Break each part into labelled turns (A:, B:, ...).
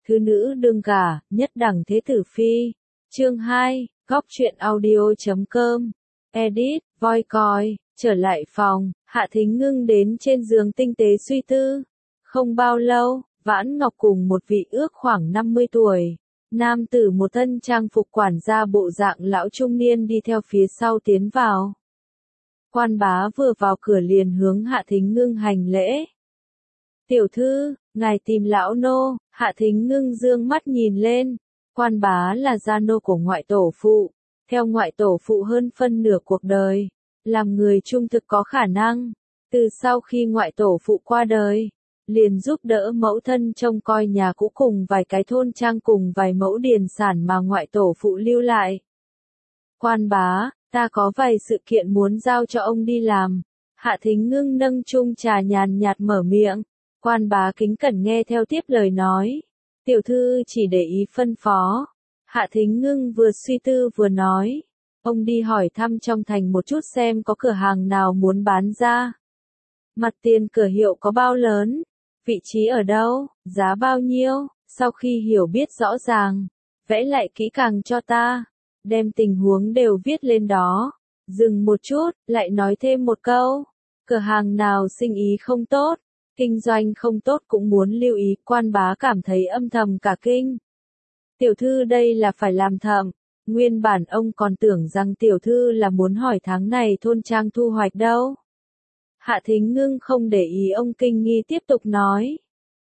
A: thứ nữ đương gả, nhất đẳng thế tử phi. Chương 2, Góc truyện audio.com. Edit, voi coi, trở lại phòng, Hạ Thính Ngưng đến trên giường tinh tế suy tư. Không bao lâu, Vãn Ngọc cùng một vị ước khoảng 50 tuổi. Nam tử một thân trang phục quản gia bộ dạng lão trung niên đi theo phía sau tiến vào. Quan bá vừa vào cửa liền hướng Hạ Thính Ngưng hành lễ. Tiểu thư, ngài tìm lão nô. Hạ Thính Ngưng dương mắt nhìn lên. Quan bá là gia nô của ngoại tổ phụ. Theo ngoại tổ phụ hơn phân nửa cuộc đời. Làm người trung thực có khả năng. Từ sau khi ngoại tổ phụ qua đời, liền giúp đỡ mẫu thân trông coi nhà cũ cùng vài cái thôn trang cùng vài mẫu điền sản mà ngoại tổ phụ lưu lại. Quan bá, ta có vài sự kiện muốn giao cho ông đi làm. Hạ Thính Ngưng nâng chung trà nhàn nhạt mở miệng. Quan bá kính cẩn nghe theo tiếp lời nói. Tiểu thư chỉ để ý phân phó. Hạ Thính Ngưng vừa suy tư vừa nói. Ông đi hỏi thăm trong thành một chút xem có cửa hàng nào muốn bán ra. Mặt tiền cửa hiệu có bao lớn? Vị trí ở đâu? Giá bao nhiêu? Sau khi hiểu biết rõ ràng, vẽ lại kỹ càng cho ta. Đem tình huống đều viết lên đó. Dừng một chút, lại nói thêm một câu. Cửa hàng nào sinh ý không tốt, kinh doanh không tốt cũng muốn lưu ý. Quan bá cảm thấy âm thầm cả kinh. Tiểu thư đây là phải làm thầm. Nguyên bản ông còn tưởng rằng tiểu thư là muốn hỏi tháng này thôn trang thu hoạch đâu. Hạ Thính Ngưng không để ý ông kinh nghi tiếp tục nói.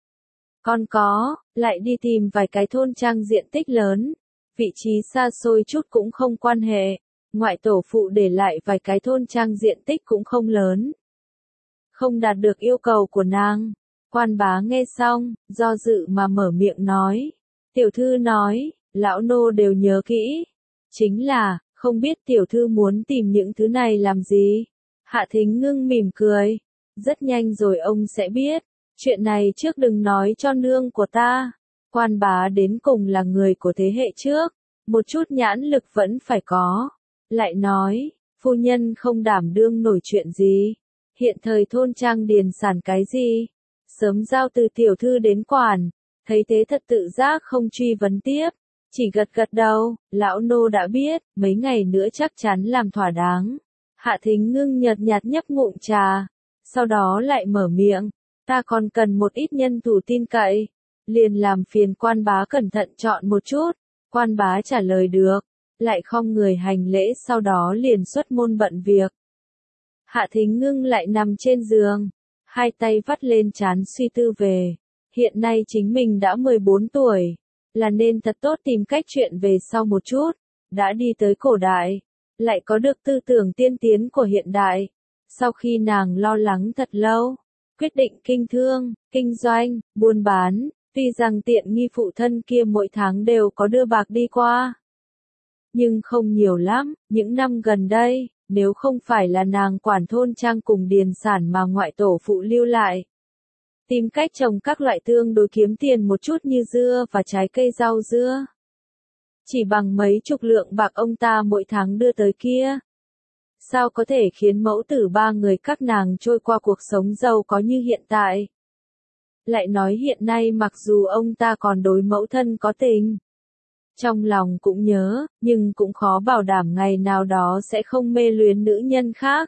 A: Còn có, lại đi tìm vài cái thôn trang diện tích lớn. Vị trí xa xôi chút cũng không quan hệ. Ngoại tổ phụ để lại vài cái thôn trang diện tích cũng không lớn. Không đạt được yêu cầu của nàng. Quan bá nghe xong, do dự mà mở miệng nói. Tiểu thư nói, lão nô đều nhớ kỹ. Chính là, không biết tiểu thư muốn tìm những thứ này làm gì. Hạ Thính Ngưng mỉm cười. Rất nhanh rồi ông sẽ biết. Chuyện này trước đừng nói cho nương của ta. Quan bá đến cùng là người của thế hệ trước. Một chút nhãn lực vẫn phải có. Lại nói, phu nhân không đảm đương nổi chuyện gì. Hiện thời thôn trang điền sản cái gì. Sớm giao từ tiểu thư đến quản. Thấy thế thật tự giác không truy vấn tiếp. Chỉ gật gật đầu, lão nô đã biết, mấy ngày nữa chắc chắn làm thỏa đáng. Hạ Thính Ngưng nhợt nhạt nhấp ngụm trà, sau đó lại mở miệng, ta còn cần một ít nhân thủ tin cậy, liền làm phiền quan bá cẩn thận chọn một chút. Quan bá trả lời được, lại khom người hành lễ sau đó liền xuất môn bận việc. Hạ Thính Ngưng lại nằm trên giường, hai tay vắt lên trán suy tư về, hiện nay chính mình đã 14 tuổi. Là nên thật tốt tìm cách chuyện về sau một chút, đã đi tới cổ đại, lại có được tư tưởng tiên tiến của hiện đại. Sau khi nàng lo lắng thật lâu, quyết định kinh thương, kinh doanh, buôn bán, tuy rằng tiện nghi phụ thân kia mỗi tháng đều có đưa bạc đi qua. Nhưng không nhiều lắm, những năm gần đây, nếu không phải là nàng quản thôn trang cùng điền sản mà ngoại tổ phụ lưu lại. Tìm cách trồng các loại tương đối kiếm tiền một chút như dưa và trái cây rau dưa. Chỉ bằng mấy chục lượng bạc ông ta mỗi tháng đưa tới kia. Sao có thể khiến mẫu tử ba người các nàng trôi qua cuộc sống giàu có như hiện tại? Lại nói hiện nay mặc dù ông ta còn đối mẫu thân có tình. Trong lòng cũng nhớ, nhưng cũng khó bảo đảm ngày nào đó sẽ không mê luyến nữ nhân khác.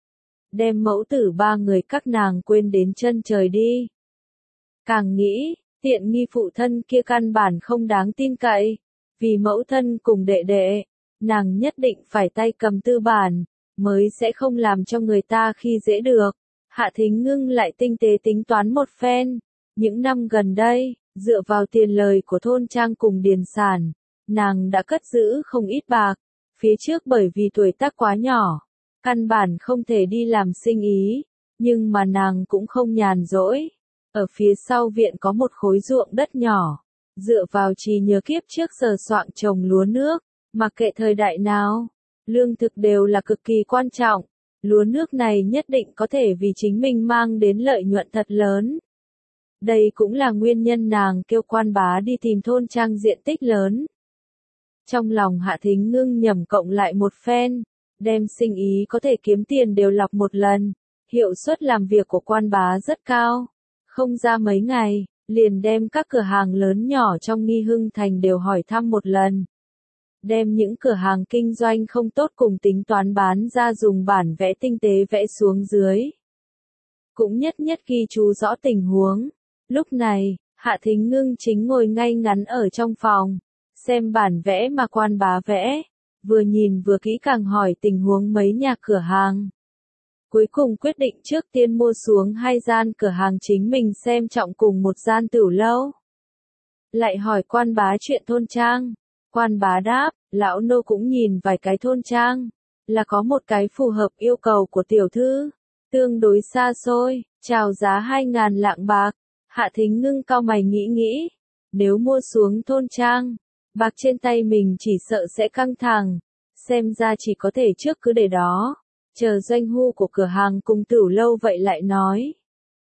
A: Đem mẫu tử ba người các nàng quên đến chân trời đi. Càng nghĩ, tiện nghi phụ thân kia căn bản không đáng tin cậy. Vì mẫu thân cùng đệ đệ, nàng nhất định phải tay cầm tư bản, mới sẽ không làm cho người ta khi dễ được. Hạ Thính Ngưng lại tinh tế tính toán một phen. Những năm gần đây, dựa vào tiền lời của thôn trang cùng điền sản, nàng đã cất giữ không ít bạc. Phía trước bởi vì tuổi tác quá nhỏ, căn bản không thể đi làm sinh ý, nhưng mà nàng cũng không nhàn rỗi. Ở phía sau viện có một khối ruộng đất nhỏ, dựa vào trí nhớ kiếp trước sờ soạng trồng lúa nước, mặc kệ thời đại nào, lương thực đều là cực kỳ quan trọng, lúa nước này nhất định có thể vì chính mình mang đến lợi nhuận thật lớn. Đây cũng là nguyên nhân nàng kêu quan bá đi tìm thôn trang diện tích lớn. Trong lòng Hạ Thính Ngưng nhẩm cộng lại một phen, đem sinh ý có thể kiếm tiền đều lọc một lần, hiệu suất làm việc của quan bá rất cao. Không ra mấy ngày, liền đem các cửa hàng lớn nhỏ trong Nghi Hưng Thành đều hỏi thăm một lần. Đem những cửa hàng kinh doanh không tốt cùng tính toán bán ra dùng bản vẽ tinh tế vẽ xuống dưới. Cũng nhất nhất ghi chú rõ tình huống. Lúc này, Hạ Thính Ngưng chính ngồi ngay ngắn ở trong phòng, xem bản vẽ mà Quan Bá vẽ, vừa nhìn vừa kỹ càng hỏi tình huống mấy nhà cửa hàng. Cuối cùng quyết định trước tiên mua xuống 2 gian cửa hàng chính mình xem trọng cùng một gian tửu lâu. Lại hỏi Quan Bá chuyện thôn trang. Quan Bá đáp, lão nô cũng nhìn vài cái thôn trang, là có một cái phù hợp yêu cầu của tiểu thư, tương đối xa xôi, chào giá 2.000 lạng bạc. Hạ Thính Ngưng cau mày nghĩ nghĩ, nếu mua xuống thôn trang, bạc trên tay mình chỉ sợ sẽ căng thẳng, xem ra chỉ có thể trước cứ để đó, chờ doanh thu của cửa hàng cùng tửu lâu vậy lại nói.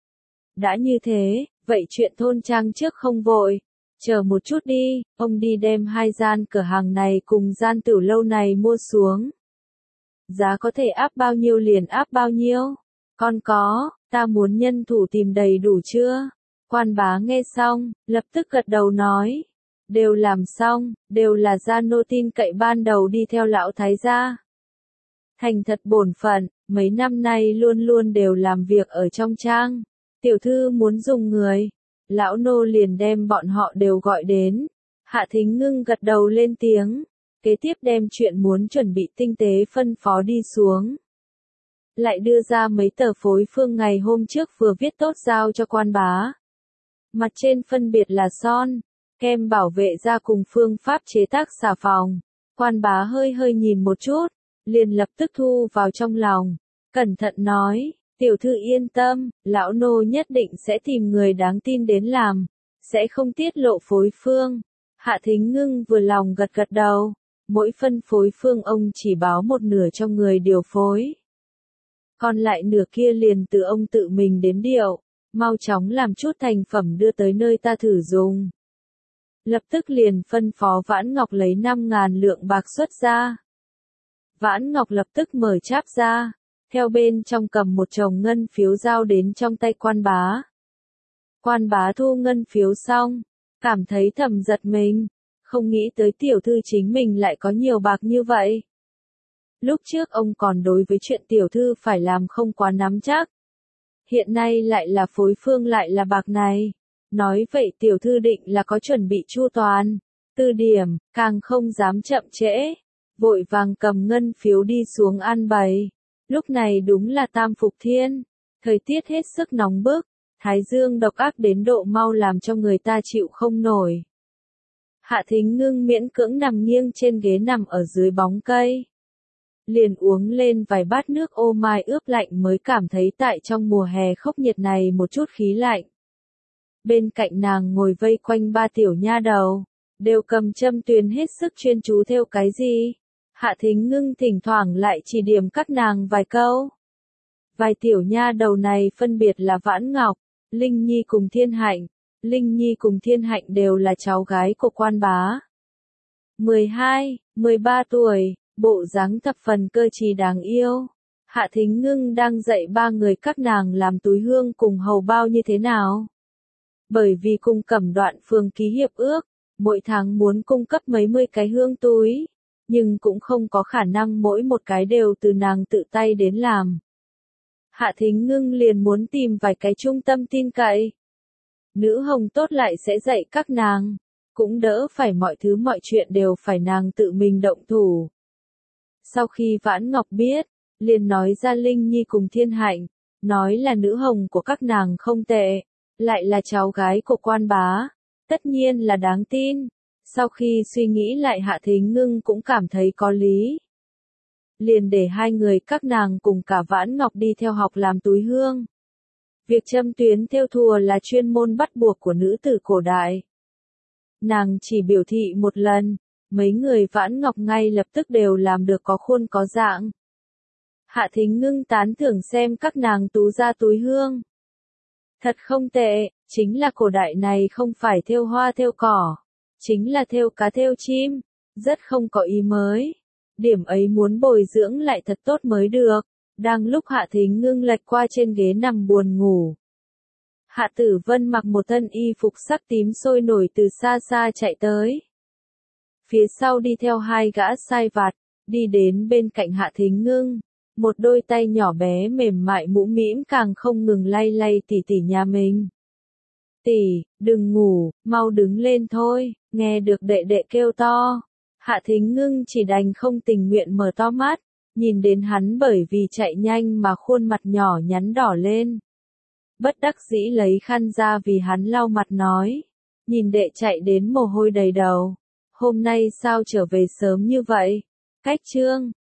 A: Đã như thế, vậy chuyện thôn trang trước không vội, chờ một chút đi, ông đi đem 2 gian cửa hàng này cùng gian tửu lâu này mua xuống. Giá có thể áp bao nhiêu liền áp bao nhiêu, còn có, ta muốn nhân thủ tìm đầy đủ chưa? Quan Bá nghe xong, lập tức gật đầu nói, đều làm xong, đều là gia nô tin cậy ban đầu đi theo lão thái gia. Thành thật bổn phận, mấy năm nay luôn luôn đều làm việc ở trong trang, tiểu thư muốn dùng người, lão nô liền đem bọn họ đều gọi đến. Hạ Thính Ngưng gật đầu lên tiếng, kế tiếp đem chuyện muốn chuẩn bị tinh tế phân phó đi xuống. Lại đưa ra mấy tờ phối phương ngày hôm trước vừa viết tốt giao cho Quan Bá. Mặt trên phân biệt là son, kem bảo vệ da cùng phương pháp chế tác xà phòng. Quan Bá hơi hơi nhìn một chút, liền lập tức thu vào trong lòng, cẩn thận nói, tiểu thư yên tâm, lão nô nhất định sẽ tìm người đáng tin đến làm, sẽ không tiết lộ phối phương. Hạ Thính Ngưng vừa lòng gật gật đầu, mỗi phân phối phương ông chỉ báo một nửa cho người điều phối. Còn lại nửa kia liền từ ông tự mình đến điều, mau chóng làm chút thành phẩm đưa tới nơi ta thử dùng. Lập tức liền phân phó Vãn Ngọc lấy 5.000 lượng bạc xuất ra. Vãn Ngọc lập tức mở cháp ra, theo bên trong cầm một chồng ngân phiếu giao đến trong tay Quan Bá. Quan Bá thu ngân phiếu xong, cảm thấy thầm giật mình, không nghĩ tới tiểu thư chính mình lại có nhiều bạc như vậy. Lúc trước ông còn đối với chuyện tiểu thư phải làm không quá nắm chắc. Hiện nay lại là phối phương lại là bạc này. Nói vậy tiểu thư định là có chuẩn bị chu toàn. Từ điểm, càng không dám chậm trễ. Vội vàng cầm ngân phiếu đi xuống an bày. Lúc này đúng là tam phục thiên. Thời tiết hết sức nóng bức. Thái dương độc ác đến độ mau làm cho người ta chịu không nổi. Hạ Thính Ngưng miễn cưỡng nằm nghiêng trên ghế nằm ở dưới bóng cây. Liền uống lên vài bát nước ô mai ướp lạnh mới cảm thấy tại trong mùa hè khốc nhiệt này một chút khí lạnh. Bên cạnh nàng ngồi vây quanh 3 tiểu nha đầu, đều cầm châm tuyền hết sức chuyên chú theo cái gì. Hạ Thính Ngưng thỉnh thoảng lại chỉ điểm các nàng vài câu. Vài tiểu nha đầu này phân biệt là Vãn Ngọc, Linh Nhi cùng Thiên Hạnh. Linh Nhi cùng Thiên Hạnh đều là cháu gái của Quan Bá. 12, 13 tuổi. Bộ dáng thập phần cơ trí đáng yêu. Hạ Thính Ngưng đang dạy 3 người các nàng làm túi hương cùng hầu bao như thế nào. Bởi vì cùng Cẩm Đoạn Phường ký hiệp ước, mỗi tháng muốn cung cấp mấy mươi cái hương túi, nhưng cũng không có khả năng mỗi một cái đều từ nàng tự tay đến làm. Hạ Thính Ngưng liền muốn tìm vài cái trung tâm tin cậy. Nữ hồng tốt lại sẽ dạy các nàng, cũng đỡ phải mọi thứ mọi chuyện đều phải nàng tự mình động thủ. Sau khi Vãn Ngọc biết, liền nói ra Linh Nhi cùng Thiên Hạnh, nói là nữ hồng của các nàng không tệ, lại là cháu gái của Quan Bá, tất nhiên là đáng tin. Sau khi suy nghĩ lại Hạ Thính Ngưng cũng cảm thấy có lý. Liền để 2 người các nàng cùng cả Vãn Ngọc đi theo học làm túi hương. Việc châm tuyến thêu thùa là chuyên môn bắt buộc của nữ tử cổ đại. Nàng chỉ biểu thị một lần. Mấy người Vãn Ngọc ngay lập tức đều làm được có khuôn có dạng. Hạ Thính Ngưng tán thưởng xem các nàng tú ra túi hương. Thật không tệ, chính là cổ đại này không phải thêu hoa thêu cỏ, chính là thêu cá thêu chim, rất không có ý mới. Điểm ấy muốn bồi dưỡng lại thật tốt mới được. Đang lúc Hạ Thính Ngưng lệch qua trên ghế nằm buồn ngủ. Hạ Tử Vân mặc một thân y phục sắc tím sôi nổi từ xa xa chạy tới. Phía sau đi theo hai gã sai vặt, đi đến bên cạnh Hạ Thính Ngưng. Một đôi tay nhỏ bé mềm mại mũm mĩm càng không ngừng lay lay tỷ tỷ nhà mình. Tỷ, đừng ngủ, mau đứng lên thôi, nghe được đệ đệ kêu to. Hạ Thính Ngưng chỉ đành không tình nguyện mở to mắt, nhìn đến hắn bởi vì chạy nhanh mà khuôn mặt nhỏ nhắn đỏ lên. Bất đắc dĩ lấy khăn ra vì hắn lau mặt nói. Nhìn đệ chạy đến mồ hôi đầy đầu. Hôm nay sao trở về sớm như vậy? Cách chương